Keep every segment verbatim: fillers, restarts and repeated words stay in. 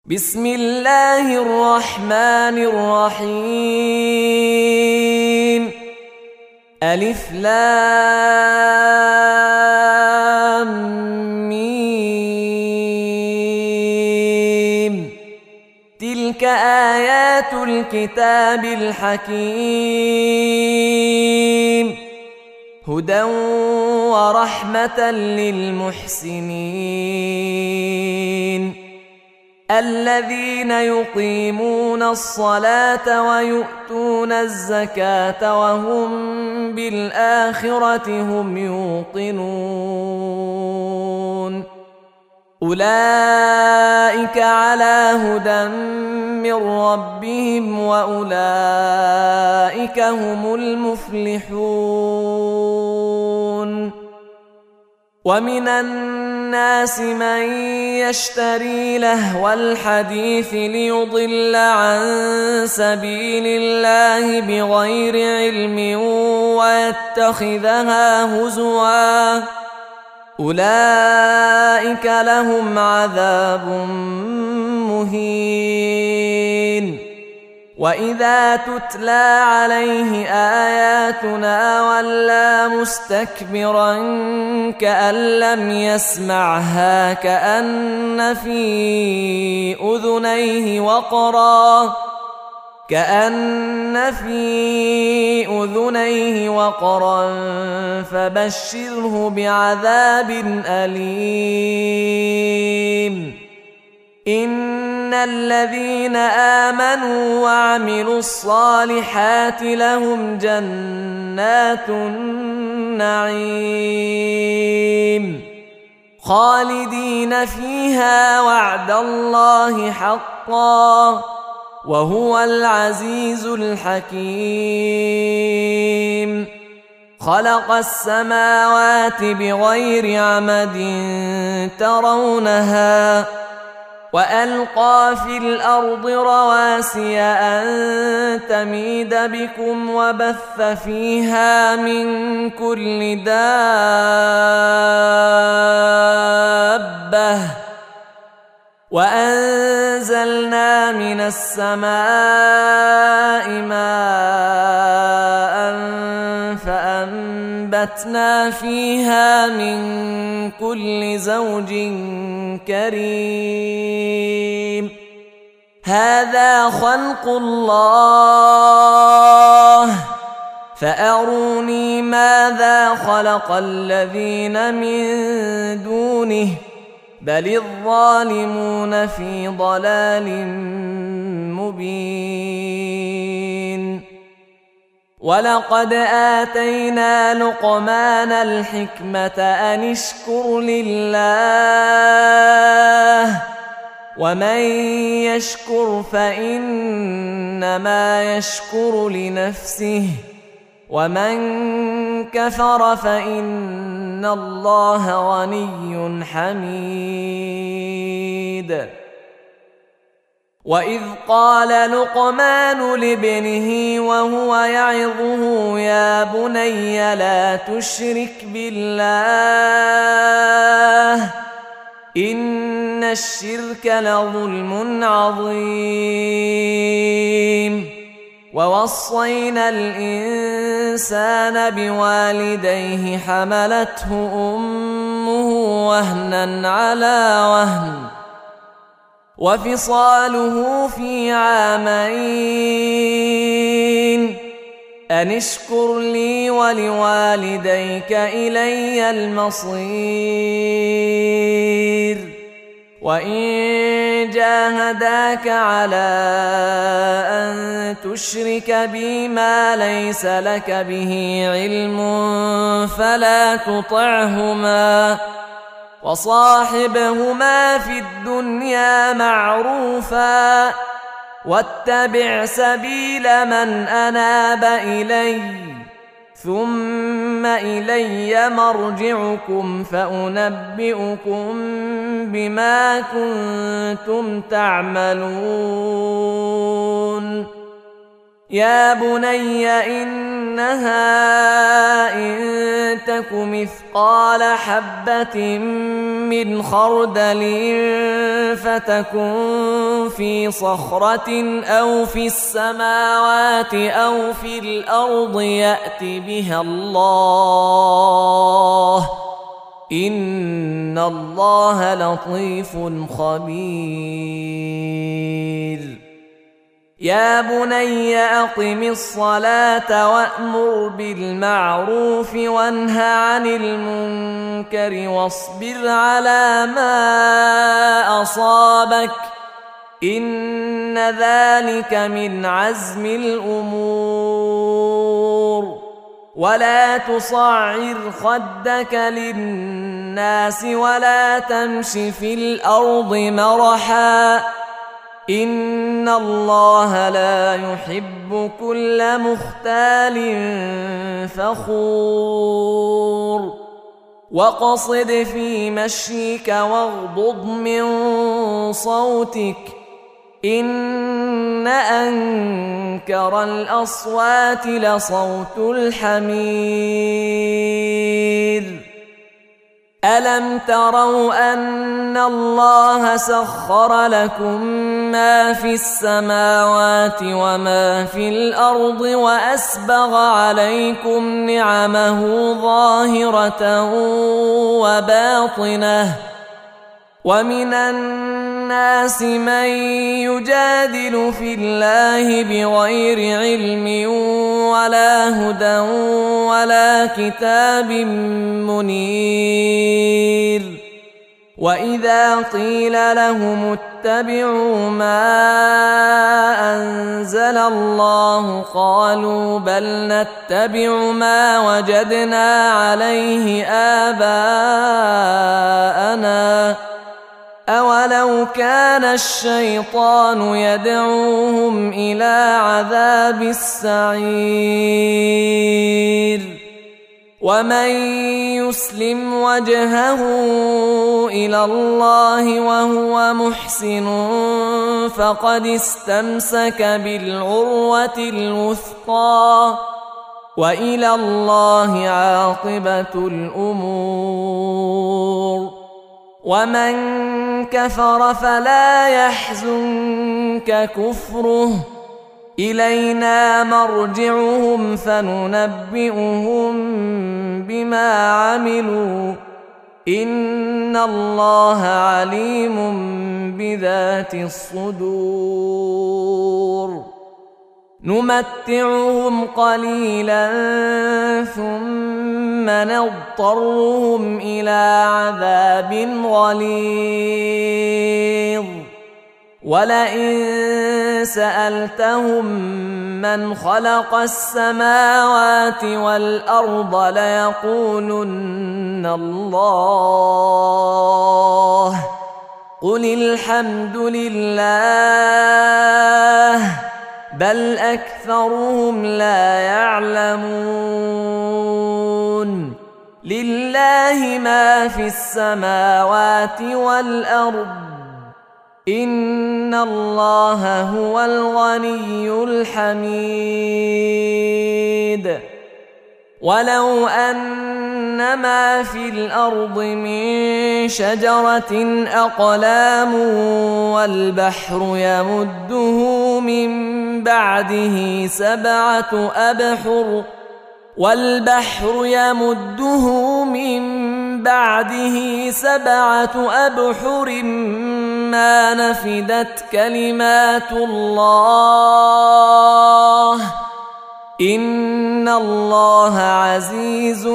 بسم الله الرحمن الرحيم. ألف لام ميم. تلك آيات الكتاب الحكيم، هدى ورحمة للمحسنين الذين يقيمون الصلاة ويؤتون الزكاة وهم بالآخرة هم يوقنون. أولئك على هدى من ربهم وأولئك هم المفلحون. ومن الناس من يشتري لهو الحديث ليضل عن سبيل الله بغير علم ويتخذها هزوا، أولئك لهم عذاب مهين. وإذا تتلى عليه آياتنا ولى مستكبرا كأن لم يسمعها كأن في أذنيه وقرا كأن في أذنيه وقرا فبشره بعذاب أليم. إن الذين آمنوا وعملوا الصالحات لهم جنات النعيم خالدين فيها وعد الله حقا وهو العزيز الحكيم. خلق السماوات بغير عمد ترونها وألقى في الأرض رواسي أن تميد بكم وبث فيها من كل دابة وأنزلنا من السماء ماء فأنبتنا فيها من كل زوج كريم. هذا خلق الله فأروني ماذا خلق الذين من دونه بل الظالمون في ضلال مبين. ولقد آتينا لقمان الحكمة أن اشكر لله ومن يشكر فإنما يشكر لنفسه ومن كفر فإن الله غني حميد. وإذ قال لقمان لابنه وهو يعظه يا بني لا تشرك بالله إن الشرك لظلم عظيم. ووصينا الإنسان بوالديه حملته أمه وهنا على وهن وفصاله في عامين أن اشكر لي ولوالديك إلي المصير. وإن جاهداك على أن تشرك بي ما ليس لك به علم فلا تطعهما وصاحبهما في الدنيا معروفا واتبع سبيل من أناب إلي ثم إلي مرجعكم فأنبئكم بما كنتم تعملون. يا بني إنها إن تك مثقال حبة من خردل فتكن في صخرة أو في السماوات أو في الأرض يأت بها الله إن الله لطيف خبير يا بني أقم الصلاة وأمر بالمعروف وانه عن المنكر واصبر على ما أصابك إن ذلك من عزم الأمور ولا تصعر خدك للناس ولا تمش في الأرض مرحا إن الله لا يحب كل مختال فخور واقصد في مشيك واغضض من صوتك إن أنكر الأصوات لصوت الحمير ألم تروا أن الله سخر لكم ما في السماوات وما في الأرض وأسبغ عليكم نعمه ظاهرة وباطنة ومن الناس من يجادل في الله بغير علم ولا هدى ولا كتاب منير وإذا قيل لهم اتبعوا ما أنزل الله قالوا بل نتبع ما وجدنا عليه آباءنا أولو كان الشيطان يدعوهم إلى عذاب السعير ومن يسلم وجهه إلى الله وهو محسن فقد استمسك بالعروة الوثقى وإلى الله عاقبة الأمور ومن كفر فلا يحزنك كفره إلينا مرجعهم فننبئهم بما عملوا إن الله عليم بذات الصدور نمتعهم قليلا ثم نضطرهم إلى عذاب غليظ ولئن سألتهم من خلق السماوات والأرض ليقولن الله قل الحمد لله بل أكثرهم لا يعلمون لله ما في السماوات والأرض إن الله هو الغني الحميد ولو أن ما في الأرض من شجرة أقلام والبحر يمده من بعده سبعة أبحر والبحر يمده من بعده سبعة أبحر ما نفدت كلمات الله إن الله عزيز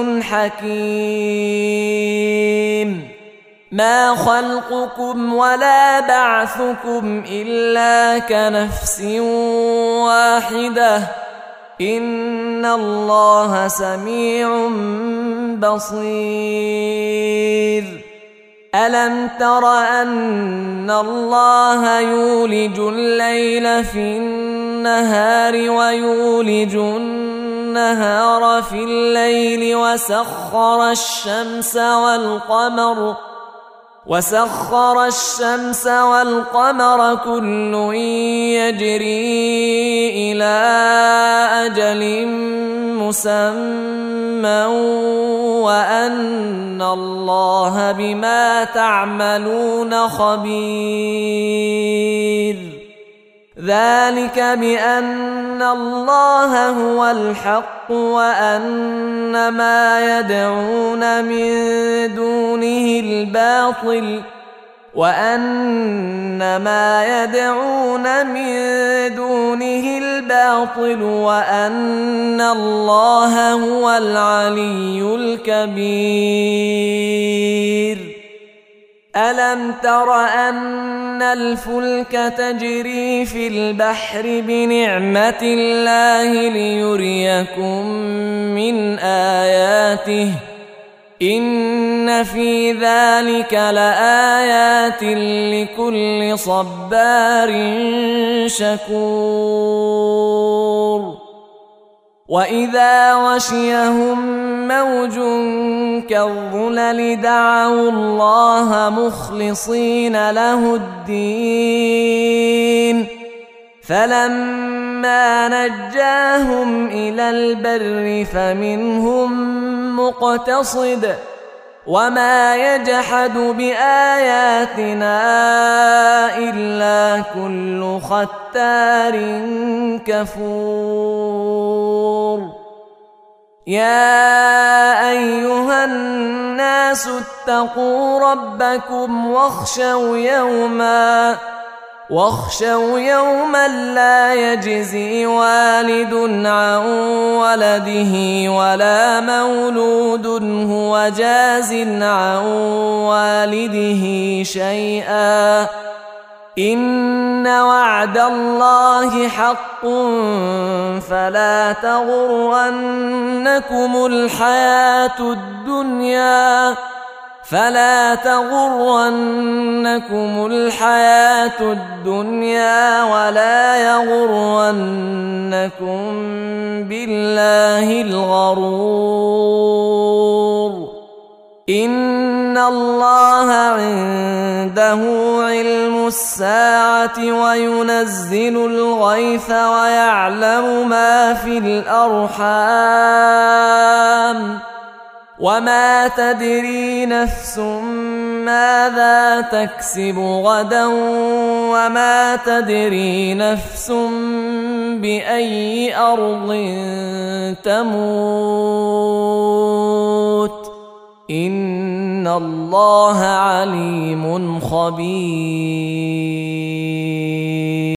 حكيم ما خلقكم ولا بعثكم إلا كنفس واحدة إن الله سميع بصير ألم تر أن الله يولج الليل في النهار ويولج النهار في الليل وسخر الشمس والقمر وسخر الشمس والقمر كل يجري إلى أجل مسمى وأن الله بما تعملون خبير ذلك بأن الله هو الحق وأن ما يدعون من دونه الباطل وأن ما يدعون من دونه الباطل وأن الله هو العلي الكبير. ألم تر أن الفلك تجري في البحر بنعمة الله ليريكم من آياته إن في ذلك لآيات لكل صبار شكور. وإذا غشيهم موج كالظلل دعوا الله مخلصين له الدين فلما نجاهم إلى البر فمنهم مقتصد وما يجحد بآياتنا إلا كل ختار كفور. يا أيها الناس اتقوا ربكم واخشوا يوما واخشوا يوما لا يجزي والد عن ولده ولا مولود هو جاز عن والده شيئا إن وعد الله حق فلا تغرنكم الحياة الدنيا فلا تغرنكم الحياة الدنيا ولا يغرنكم بالله الغرور. إن الله عنده علم الساعة وينزل الغيث ويعلم ما في الأرحام وما تدري نفس ماذا تكسب غدا وما تدري نفس بأي أرض تموت إن الله عليم خبير.